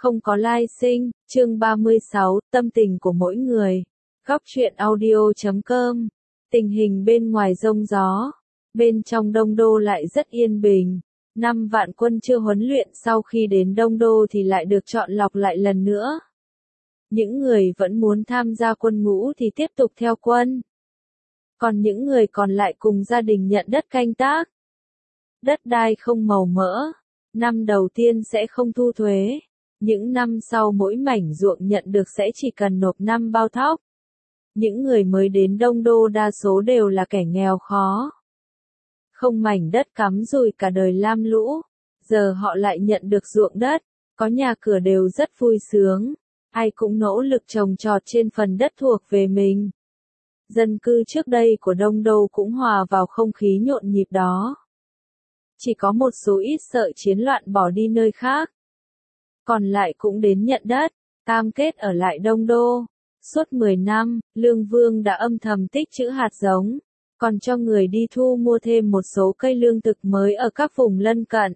Không có lai sinh, chương 36, tâm tình của mỗi người. Góc truyện audio.com. Tình hình bên ngoài rông gió, bên trong Đông Đô lại rất yên bình. 5 vạn quân chưa huấn luyện sau khi đến Đông Đô thì lại được chọn lọc lại lần nữa. Những người vẫn muốn tham gia quân ngũ thì tiếp tục theo quân. Còn những người còn lại cùng gia đình nhận đất canh tác. Đất đai không màu mỡ, năm đầu tiên sẽ không thu thuế. Những năm sau mỗi mảnh ruộng nhận được sẽ chỉ cần nộp 5 bao thóc. Những người mới đến Đông Đô đa số đều là kẻ nghèo khó. Không mảnh đất cắm rùi cả đời lam lũ, giờ họ lại nhận được ruộng đất, có nhà cửa đều rất vui sướng. Ai cũng nỗ lực trồng trọt trên phần đất thuộc về mình. Dân cư trước đây của Đông Đô cũng hòa vào không khí nhộn nhịp đó. Chỉ có một số ít sợ chiến loạn bỏ đi nơi khác. Còn lại cũng đến nhận đất, cam kết ở lại Đông Đô. Suốt 10 năm, Lương Vương đã âm thầm tích trữ hạt giống, còn cho người đi thu mua thêm một số cây lương thực mới ở các vùng lân cận.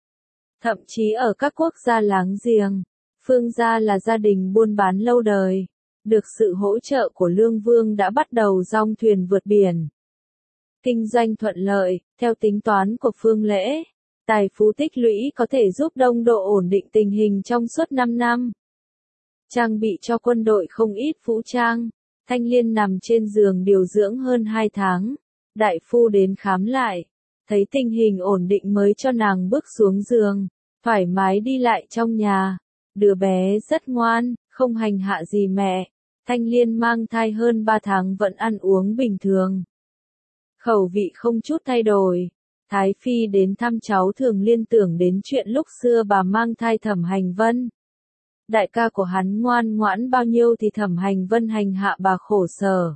Thậm chí ở các quốc gia láng giềng, Phương gia là gia đình buôn bán lâu đời, được sự hỗ trợ của Lương Vương đã bắt đầu dong thuyền vượt biển. Kinh doanh thuận lợi, theo tính toán của Phương Lễ. Tài phú tích lũy có thể giúp Đông Đô ổn định tình hình trong suốt 5 năm. Trang bị cho quân đội không ít vũ trang. Thanh Liên nằm trên giường điều dưỡng hơn 2 tháng. Đại phu đến khám lại. Thấy tình hình ổn định mới cho nàng bước xuống giường. Thoải mái đi lại trong nhà. Đứa bé rất ngoan, không hành hạ gì mẹ. Thanh Liên mang thai hơn 3 tháng vẫn ăn uống bình thường. Khẩu vị không chút thay đổi. Thái Phi đến thăm cháu thường liên tưởng đến chuyện lúc xưa bà mang thai Thẩm Hành Vân. Đại ca của hắn ngoan ngoãn bao nhiêu thì Thẩm Hành Vân hành hạ bà khổ sở.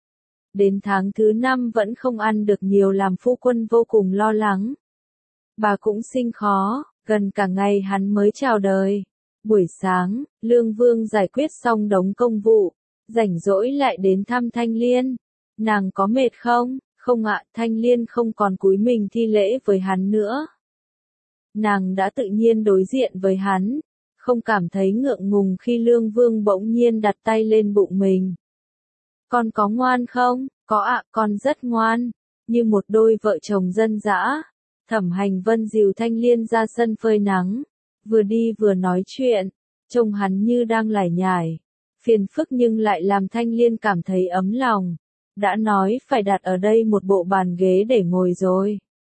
Đến tháng thứ 5 vẫn không ăn được nhiều làm phu quân vô cùng lo lắng. Bà cũng sinh khó, gần cả ngày hắn mới chào đời. Buổi sáng, Lương Vương giải quyết xong đống công vụ, rảnh rỗi lại đến thăm Thanh Liên. Nàng có mệt không? Không ạ, Thanh Liên không còn cúi mình thi lễ với hắn nữa. Nàng đã tự nhiên đối diện với hắn, không cảm thấy ngượng ngùng khi Lương Vương bỗng nhiên đặt tay lên bụng mình. Con có ngoan không? Có ạ, con rất ngoan, như một đôi vợ chồng dân dã. Thẩm Hành Vân dìu Thanh Liên ra sân phơi nắng, vừa đi vừa nói chuyện, trông hắn như đang lải nhải. Phiền phức nhưng lại làm Thanh Liên cảm thấy ấm lòng. Đã nói phải đặt ở đây một bộ bàn ghế để ngồi rồi.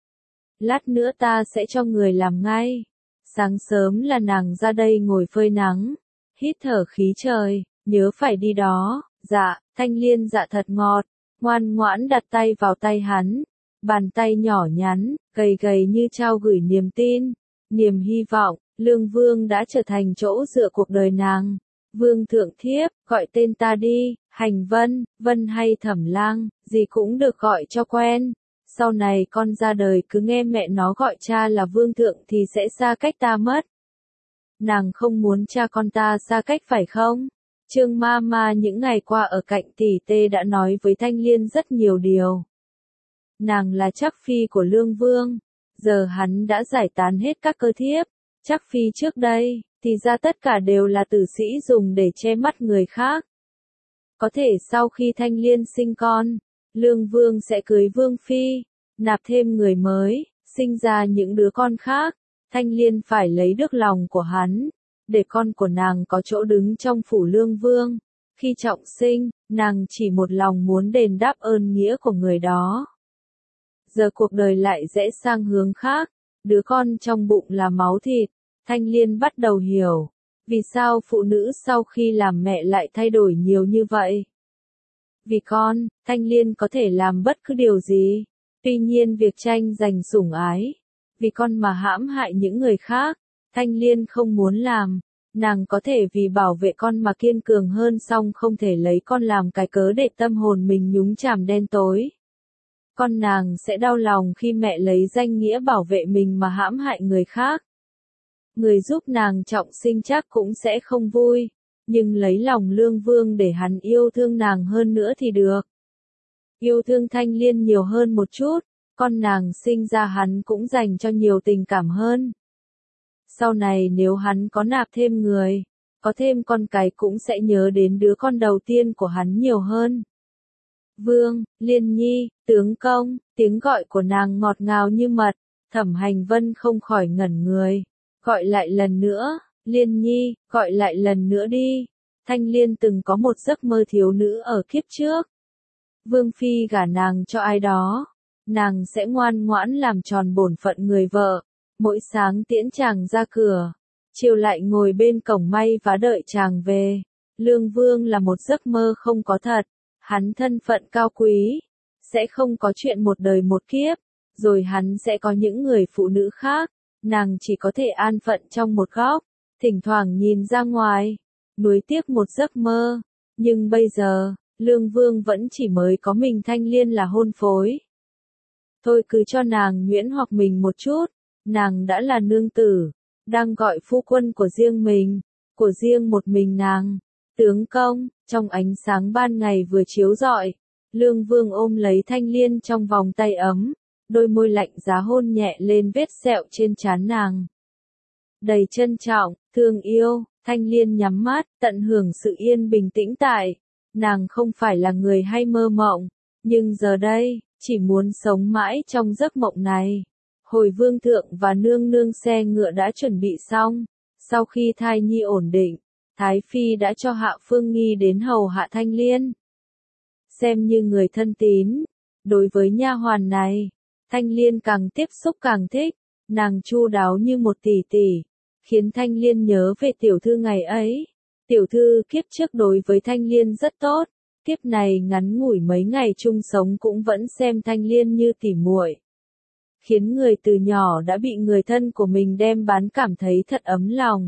Lát nữa ta sẽ cho người làm ngay. Sáng sớm là nàng ra đây ngồi phơi nắng, hít thở khí trời, nhớ phải đi đó. Dạ, Thanh Liên dạ thật ngọt, ngoan ngoãn đặt tay vào tay hắn. Bàn tay nhỏ nhắn, gầy gầy như trao gửi niềm tin, niềm hy vọng. Lương Vương đã trở thành chỗ dựa cuộc đời nàng. Vương thượng thiếp, gọi tên ta đi, Hành Vân, Vân hay Thẩm Lang, gì cũng được gọi cho quen. Sau này con ra đời cứ nghe mẹ nó gọi cha là Vương thượng thì sẽ xa cách ta mất. Nàng không muốn cha con ta xa cách phải không? Trương Mama những ngày qua ở cạnh tỷ tê đã nói với Thanh Liên rất nhiều điều. Nàng là trắc phi của Lương Vương, giờ hắn đã giải tán hết các cơ thiếp. Trắc phi trước đây, thì ra tất cả đều là tử sĩ dùng để che mắt người khác. Có thể sau khi Thanh Liên sinh con, Lương Vương sẽ cưới Vương Phi, nạp thêm người mới, sinh ra những đứa con khác. Thanh Liên phải lấy được lòng của hắn, để con của nàng có chỗ đứng trong phủ Lương Vương. Khi trọng sinh, nàng chỉ một lòng muốn đền đáp ơn nghĩa của người đó. Giờ cuộc đời lại rẽ sang hướng khác, đứa con trong bụng là máu thịt. Thanh Liên bắt đầu hiểu, vì sao phụ nữ sau khi làm mẹ lại thay đổi nhiều như vậy. Vì con, Thanh Liên có thể làm bất cứ điều gì. Tuy nhiên việc tranh giành sủng ái, vì con mà hãm hại những người khác, Thanh Liên không muốn làm. Nàng có thể vì bảo vệ con mà kiên cường hơn, song không thể lấy con làm cái cớ để tâm hồn mình nhúng chàm đen tối. Con nàng sẽ đau lòng khi mẹ lấy danh nghĩa bảo vệ mình mà hãm hại người khác. Người giúp nàng trọng sinh chắc cũng sẽ không vui, nhưng lấy lòng Lương Vương để hắn yêu thương nàng hơn nữa thì được. Yêu thương Thanh Liên nhiều hơn một chút, con nàng sinh ra hắn cũng dành cho nhiều tình cảm hơn. Sau này nếu hắn có nạp thêm người, có thêm con cái cũng sẽ nhớ đến đứa con đầu tiên của hắn nhiều hơn. Vương, Liên Nhi, tướng công, tiếng gọi của nàng ngọt ngào như mật, Thẩm Hành Vân không khỏi ngẩn người. Gọi lại lần nữa, Liên Nhi, gọi lại lần nữa đi. Thanh Liên từng có một giấc mơ thiếu nữ ở kiếp trước. Vương Phi gả nàng cho ai đó, nàng sẽ ngoan ngoãn làm tròn bổn phận người vợ, mỗi sáng tiễn chàng ra cửa, chiều lại ngồi bên cổng may và đợi chàng về. Lương Vương là một giấc mơ không có thật, hắn thân phận cao quý, sẽ không có chuyện một đời một kiếp, rồi hắn sẽ có những người phụ nữ khác, nàng chỉ có thể an phận trong một góc, thỉnh thoảng nhìn ra ngoài, nuối tiếc một giấc mơ. Nhưng bây giờ, Lương Vương vẫn chỉ mới có mình Thanh Liên là hôn phối. Thôi cứ cho nàng nhuyễn hoặc mình một chút, nàng đã là nương tử, đang gọi phu quân của riêng mình, của riêng một mình nàng. Tướng công, trong ánh sáng ban ngày vừa chiếu rọi, Lương Vương ôm lấy Thanh Liên trong vòng tay ấm, đôi môi lạnh giá hôn nhẹ lên vết sẹo trên trán nàng. Đầy trân trọng, thương yêu, Thanh Liên nhắm mắt, tận hưởng sự yên bình tĩnh tại. Nàng không phải là người hay mơ mộng, nhưng giờ đây, chỉ muốn sống mãi trong giấc mộng này. Hồi Vương thượng và nương nương xe ngựa đã chuẩn bị xong, sau khi thai nhi ổn định, Thái Phi đã cho Hạ Phương Nghi đến hầu hạ Thanh Liên. Xem như người thân tín, đối với nha hoàn này, Thanh Liên càng tiếp xúc càng thích, nàng chu đáo như một tỷ tỷ, khiến Thanh Liên nhớ về tiểu thư ngày ấy. Tiểu thư kiếp trước đối với Thanh Liên rất tốt, kiếp này ngắn ngủi mấy ngày chung sống cũng vẫn xem Thanh Liên như tỉ muội, khiến người từ nhỏ đã bị người thân của mình đem bán cảm thấy thật ấm lòng.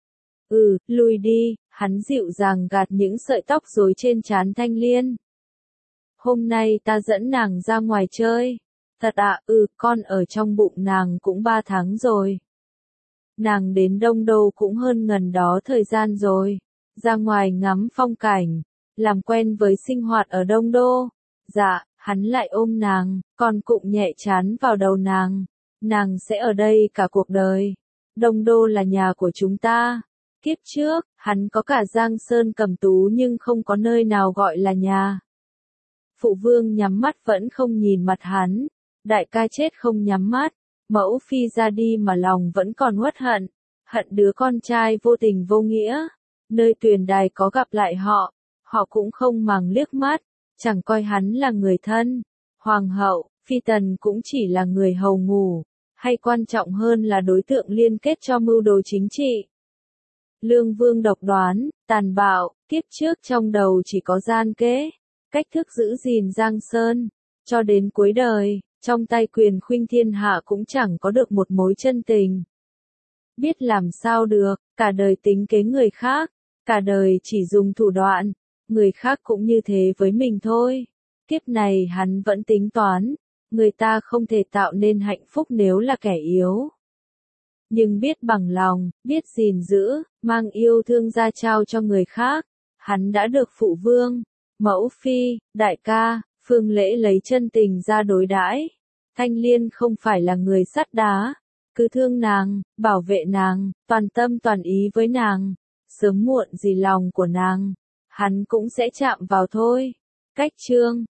Lui đi, hắn dịu dàng gạt những sợi tóc rối trên trán Thanh Liên. Hôm nay ta dẫn nàng ra ngoài chơi. Thật ạ, con ở trong bụng nàng cũng 3 tháng rồi. Nàng đến Đông Đô cũng hơn ngần đó thời gian rồi. Ra ngoài ngắm phong cảnh, làm quen với sinh hoạt ở Đông Đô. Dạ, hắn lại ôm nàng, con cụng nhẹ trán vào đầu nàng. Nàng sẽ ở đây cả cuộc đời. Đông Đô là nhà của chúng ta. Kiếp trước, hắn có cả Giang Sơn Cẩm Tú nhưng không có nơi nào gọi là nhà. Phụ vương nhắm mắt vẫn không nhìn mặt hắn. Đại ca chết không nhắm mắt. Mẫu phi ra đi mà lòng vẫn còn uất hận. Hận đứa con trai vô tình vô nghĩa. Nơi tuyền đài có gặp lại họ. Họ cũng không màng liếc mắt. Chẳng coi hắn là người thân. Hoàng hậu, phi tần cũng chỉ là người hầu ngủ. Hay quan trọng hơn là đối tượng liên kết cho mưu đồ chính trị. Lương Vương độc đoán, tàn bạo, kiếp trước trong đầu chỉ có gian kế, cách thức giữ gìn Giang Sơn, cho đến cuối đời, trong tay quyền khuynh thiên hạ cũng chẳng có được một mối chân tình. Biết làm sao được, cả đời tính kế người khác, cả đời chỉ dùng thủ đoạn, người khác cũng như thế với mình thôi. Kiếp này hắn vẫn tính toán, người ta không thể tạo nên hạnh phúc nếu là kẻ yếu. Nhưng biết bằng lòng, biết gìn giữ, mang yêu thương ra trao cho người khác, hắn đã được phụ vương, mẫu phi, đại ca, Phương Lễ lấy chân tình ra đối đãi. Thanh Liên không phải là người sắt đá, cứ thương nàng, bảo vệ nàng, toàn tâm toàn ý với nàng, sớm muộn gì lòng của nàng, hắn cũng sẽ chạm vào thôi. Cách chương